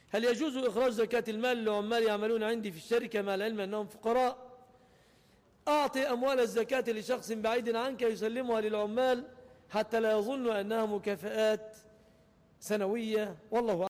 هل يجوز إخراج زكاة المال لعمال يعملون عندي في الشركة مع العلم أنهم فقراء؟ أعطي أموال الزكاة لشخص بعيد عنك يسلمها للعمال حتى لا يظن أنها مكافآت سنوية، والله أعلم.